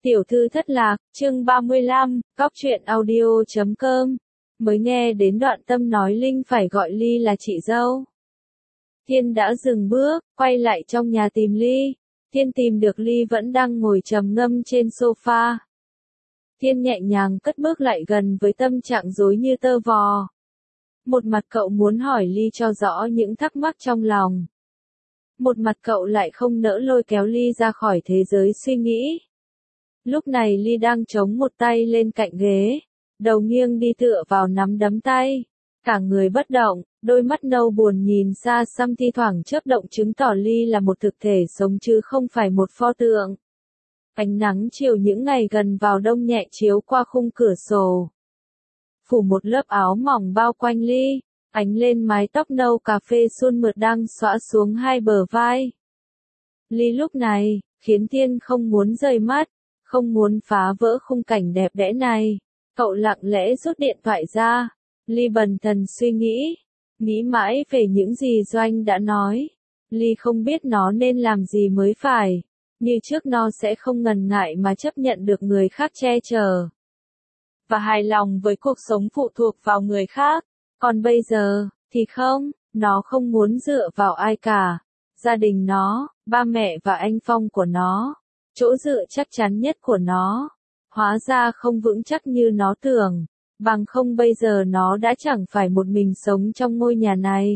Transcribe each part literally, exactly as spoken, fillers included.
Tiểu thư thất lạc, chương ba mươi lăm, cóc truyện audio chấm com. Mới nghe đến đoạn Tâm nói Linh phải gọi Ly là chị dâu. Thiên đã dừng bước, quay lại trong nhà tìm Ly. Thiên tìm được Ly vẫn đang ngồi trầm ngâm trên sofa. Thiên nhẹ nhàng cất bước lại gần với tâm trạng rối như tơ vò. Một mặt cậu muốn hỏi Ly cho rõ những thắc mắc trong lòng. Một mặt cậu lại không nỡ lôi kéo Ly ra khỏi thế giới suy nghĩ. Lúc này Ly đang chống một tay lên cạnh ghế, đầu nghiêng đi tựa vào nắm đấm tay, cả người bất động, đôi mắt nâu buồn nhìn xa xăm thi thoảng chớp động chứng tỏ Ly là một thực thể sống chứ không phải một pho tượng. Ánh nắng chiều những ngày gần vào đông nhẹ chiếu qua khung cửa sổ, phủ một lớp áo mỏng bao quanh Ly, ánh lên mái tóc nâu cà phê suôn mượt đang xõa xuống hai bờ vai. Ly lúc này khiến Thiên không muốn rời mắt. Không muốn phá vỡ khung cảnh đẹp đẽ này, cậu lặng lẽ rút điện thoại ra. Ly bần thần suy nghĩ, nghĩ mãi về những gì Doanh đã nói. Ly không biết nó nên làm gì mới phải, như trước nó sẽ không ngần ngại mà chấp nhận được người khác che chở. Và hài lòng với cuộc sống phụ thuộc vào người khác, còn bây giờ, thì không, nó không muốn dựa vào ai cả. Gia đình nó, ba mẹ và anh Phong của nó. Chỗ dựa chắc chắn nhất của nó, hóa ra không vững chắc như nó tưởng, bằng không bây giờ nó đã chẳng phải một mình sống trong ngôi nhà này.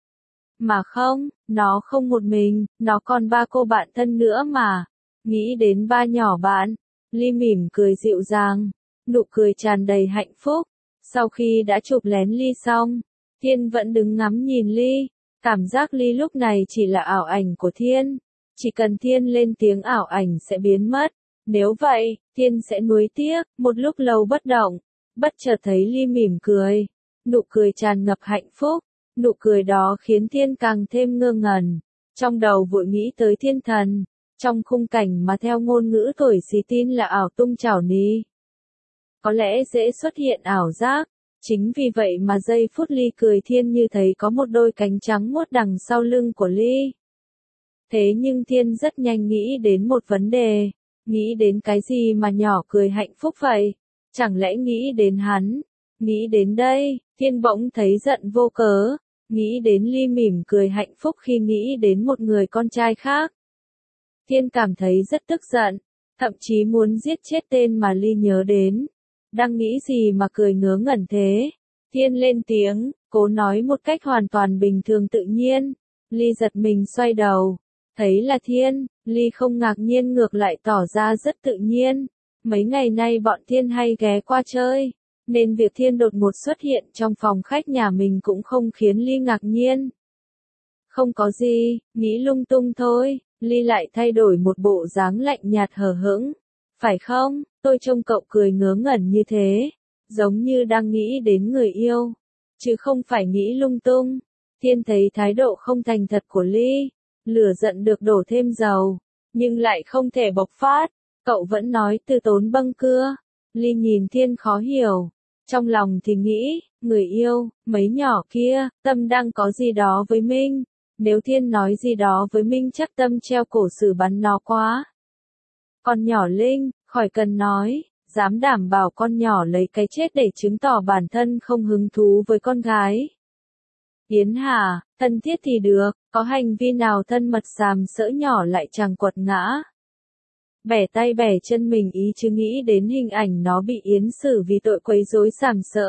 Mà không, nó không một mình, nó còn ba cô bạn thân nữa mà. Nghĩ đến ba nhỏ bạn, Ly mỉm cười dịu dàng, nụ cười tràn đầy hạnh phúc. Sau khi đã chụp lén Ly xong, Thiên vẫn đứng ngắm nhìn Ly, cảm giác Ly lúc này chỉ là ảo ảnh của Thiên. Chỉ cần Thiên lên tiếng ảo ảnh sẽ biến mất. Nếu vậy, Thiên sẽ nuối tiếc. Một lúc lâu bất động, bất chợt thấy Ly mỉm cười. Nụ cười tràn ngập hạnh phúc. Nụ cười đó khiến Thiên càng thêm ngơ ngẩn. Trong đầu vội nghĩ tới thiên thần. Trong khung cảnh mà theo ngôn ngữ tuổi xì tin là ảo tung chảo ní. Có lẽ dễ xuất hiện ảo giác. Chính vì vậy mà giây phút Ly cười Thiên như thấy có một đôi cánh trắng muốt đằng sau lưng của Ly. Thế nhưng Thiên rất nhanh nghĩ đến một vấn đề, nghĩ đến cái gì mà nhỏ cười hạnh phúc vậy? Chẳng lẽ nghĩ đến hắn? Nghĩ đến đây, Thiên bỗng thấy giận vô cớ, nghĩ đến Ly mỉm cười hạnh phúc khi nghĩ đến một người con trai khác. Thiên cảm thấy rất tức giận, thậm chí muốn giết chết tên mà Ly nhớ đến. Đang nghĩ gì mà cười ngớ ngẩn thế? Thiên lên tiếng, cố nói một cách hoàn toàn bình thường tự nhiên. Ly giật mình xoay đầu. Thấy là Thiên, Ly không ngạc nhiên ngược lại tỏ ra rất tự nhiên. Mấy ngày nay bọn Thiên hay ghé qua chơi, nên việc Thiên đột ngột xuất hiện trong phòng khách nhà mình cũng không khiến Ly ngạc nhiên. Không có gì, nghĩ lung tung thôi. Ly lại thay đổi một bộ dáng lạnh nhạt hờ hững. Phải không, tôi trông cậu cười ngớ ngẩn như thế, giống như đang nghĩ đến người yêu, chứ không phải nghĩ lung tung. Thiên thấy thái độ không thành thật của Ly. Lửa giận được đổ thêm dầu, nhưng lại không thể bộc phát. Cậu vẫn nói từ tốn bâng cưa. Ly nhìn Thiên khó hiểu. Trong lòng thì nghĩ, người yêu, mấy nhỏ kia, Tâm đang có gì đó với Minh. Nếu Thiên nói gì đó với Minh chắc Tâm treo cổ xử bắn nó quá. Con nhỏ Linh, khỏi cần nói, dám đảm bảo con nhỏ lấy cái chết để chứng tỏ bản thân không hứng thú với con gái. Yến Hà, thân thiết thì được, có hành vi nào thân mật sàm sỡ nhỏ lại chẳng quật ngã. Bẻ tay bẻ chân mình ý chứ nghĩ đến hình ảnh nó bị Yến xử vì tội quấy rối sàm sỡ.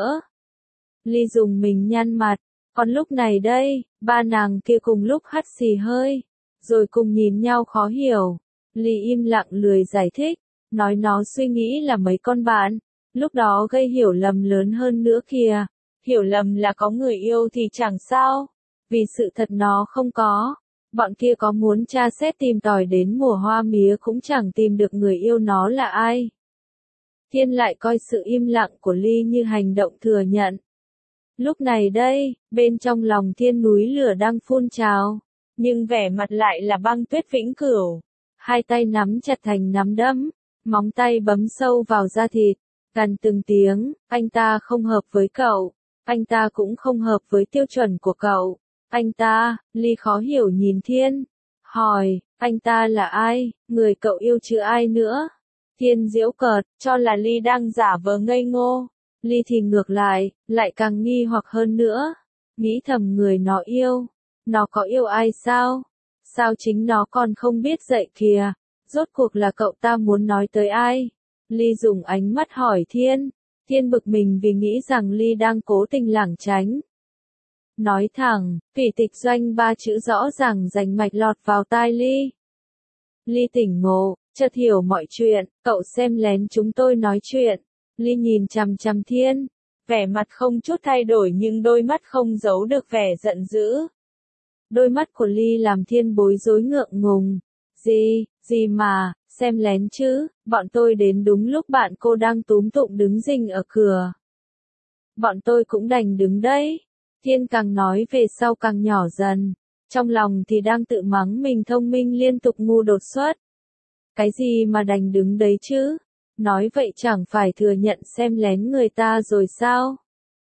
Ly dùng mình nhăn mặt, còn lúc này đây, ba nàng kia cùng lúc hắt xì hơi, rồi cùng nhìn nhau khó hiểu. Ly im lặng lười giải thích, nói nó suy nghĩ là mấy con bạn, lúc đó gây hiểu lầm lớn hơn nữa kìa. Hiểu lầm là có người yêu thì chẳng sao, vì sự thật nó không có. Bọn kia có muốn tra xét tìm tòi đến mùa hoa mía cũng chẳng tìm được người yêu nó là ai. Thiên lại coi sự im lặng của Ly như hành động thừa nhận. Lúc này đây, bên trong lòng Thiên núi lửa đang phun trào, nhưng vẻ mặt lại là băng tuyết vĩnh cửu. Hai tay nắm chặt thành nắm đấm, móng tay bấm sâu vào da thịt, gằn từng tiếng, anh ta không hợp với cậu. Anh ta cũng không hợp với tiêu chuẩn của cậu. Anh ta, Ly khó hiểu nhìn Thiên, hỏi, anh ta là ai, người cậu yêu chứ ai nữa? Thiên giễu cợt, cho là Ly đang giả vờ ngây ngô. Ly thì ngược lại, lại càng nghi hoặc hơn nữa. Nghĩ thầm người nó yêu. Nó có yêu ai sao? Sao chính nó còn không biết dậy kìa? Rốt cuộc là cậu ta muốn nói tới ai? Ly dùng ánh mắt hỏi Thiên. Thiên bực mình vì nghĩ rằng Ly đang cố tình lảng tránh. Nói thẳng, Phỉ Tịch Doanh ba chữ rõ ràng rành mạch lọt vào tai Ly. Ly tỉnh ngộ, chợt hiểu mọi chuyện, cậu xem lén chúng tôi nói chuyện. Ly nhìn chằm chằm Thiên, vẻ mặt không chút thay đổi nhưng đôi mắt không giấu được vẻ giận dữ. Đôi mắt của Ly làm Thiên bối rối ngượng ngùng. Gì, gì mà, xem lén chứ, bọn tôi đến đúng lúc bạn cô đang túm tụng đứng rình ở cửa. Bọn tôi cũng đành đứng đấy. Thiên càng nói về sau càng nhỏ dần, trong lòng thì đang tự mắng mình thông minh liên tục ngu đột xuất. Cái gì mà đành đứng đấy chứ? Nói vậy chẳng phải thừa nhận xem lén người ta rồi sao?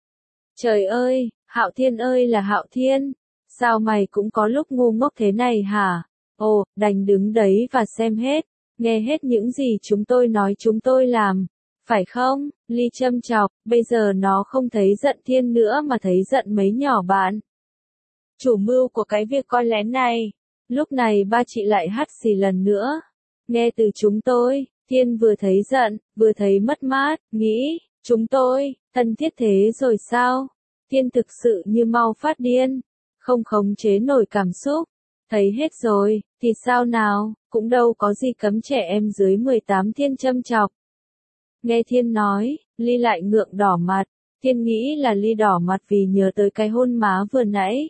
Trời ơi, Hạo Thiên ơi là Hạo Thiên, sao mày cũng có lúc ngu ngốc thế này hả? Ồ, đành đứng đấy và xem hết, nghe hết những gì chúng tôi nói chúng tôi làm, phải không? Ly châm chọc, bây giờ nó không thấy giận Thiên nữa mà thấy giận mấy nhỏ bạn. Chủ mưu của cái việc coi lén này. Lúc này ba chị lại hắt xì lần nữa. Nghe từ chúng tôi, Thiên vừa thấy giận, vừa thấy mất mát, nghĩ, chúng tôi, thân thiết thế rồi sao? Thiên thực sự như mau phát điên, không khống chế nổi cảm xúc. Thấy hết rồi, thì sao nào, cũng đâu có gì cấm trẻ em dưới mười tám. Thiên châm chọc. Nghe Thiên nói, Ly lại ngượng đỏ mặt. Thiên nghĩ là Ly đỏ mặt vì nhớ tới cái hôn má vừa nãy.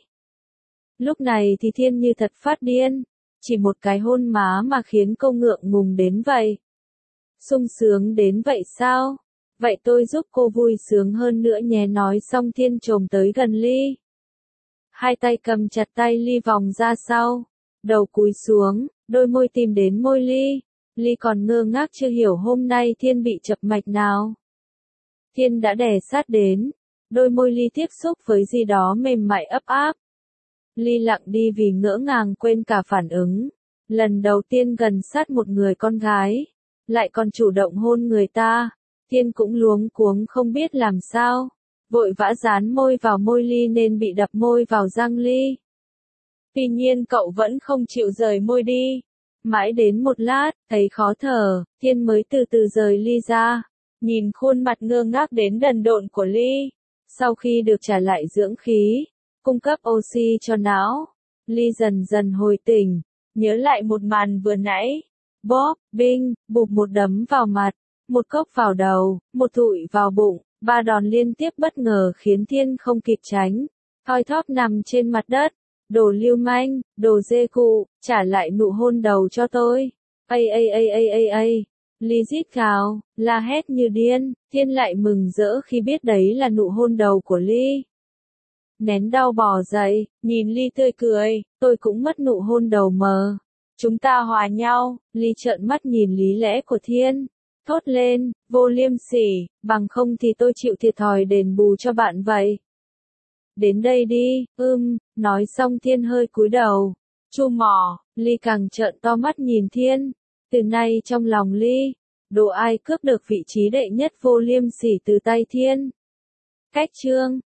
Lúc này thì Thiên như thật phát điên. Chỉ một cái hôn má mà khiến cô ngượng ngùng đến vậy. Sung sướng đến vậy sao? Vậy tôi giúp cô vui sướng hơn nữa nhé. Nói xong Thiên chồm tới gần Ly. Hai tay cầm chặt tay Ly vòng ra sau. Đầu cúi xuống, đôi môi tìm đến môi Ly. Ly còn ngơ ngác chưa hiểu hôm nay Thiên bị chập mạch nào. Thiên đã đè sát đến. Đôi môi Ly tiếp xúc với gì đó mềm mại ấp áp. Ly lặng đi vì ngỡ ngàng quên cả phản ứng. Lần đầu tiên gần sát một người con gái. Lại còn chủ động hôn người ta. Thiên cũng luống cuống không biết làm sao. Vội vã dán môi vào môi Ly nên bị đập môi vào răng Ly. Tuy nhiên cậu vẫn không chịu rời môi đi. Mãi đến một lát, thấy khó thở, Thiên mới từ từ rời Ly ra. Nhìn khuôn mặt ngơ ngác đến đần độn của Ly. Sau khi được trả lại dưỡng khí, cung cấp oxy cho não, Ly dần dần hồi tỉnh, nhớ lại một màn vừa nãy. Bóp, binh, bụp một đấm vào mặt, một cốc vào đầu, một thụi vào bụng, ba đòn liên tiếp bất ngờ khiến Thiên không kịp tránh. Thoi thóp nằm trên mặt đất. Đồ lưu manh, đồ dê cụ, trả lại nụ hôn đầu cho tôi. Ây ây ây ây ây ây. Ly rít gào, la hét như điên. Thiên lại mừng rỡ khi biết đấy là nụ hôn đầu của Ly. Nén đau bò dậy, nhìn Ly tươi cười, tôi cũng mất nụ hôn đầu mờ. Chúng ta hòa nhau. Ly trợn mắt nhìn lý lẽ của Thiên. Thốt lên, vô liêm sỉ, bằng không thì tôi chịu thiệt thòi đền bù cho bạn vậy. Đến đây đi, ưm, nói xong Thiên hơi cúi đầu. Chu mỏ, Ly càng trợn to mắt nhìn Thiên. Từ nay trong lòng Ly, đồ ai cướp được vị trí đệ nhất vô liêm sỉ từ tay Thiên. Cách chương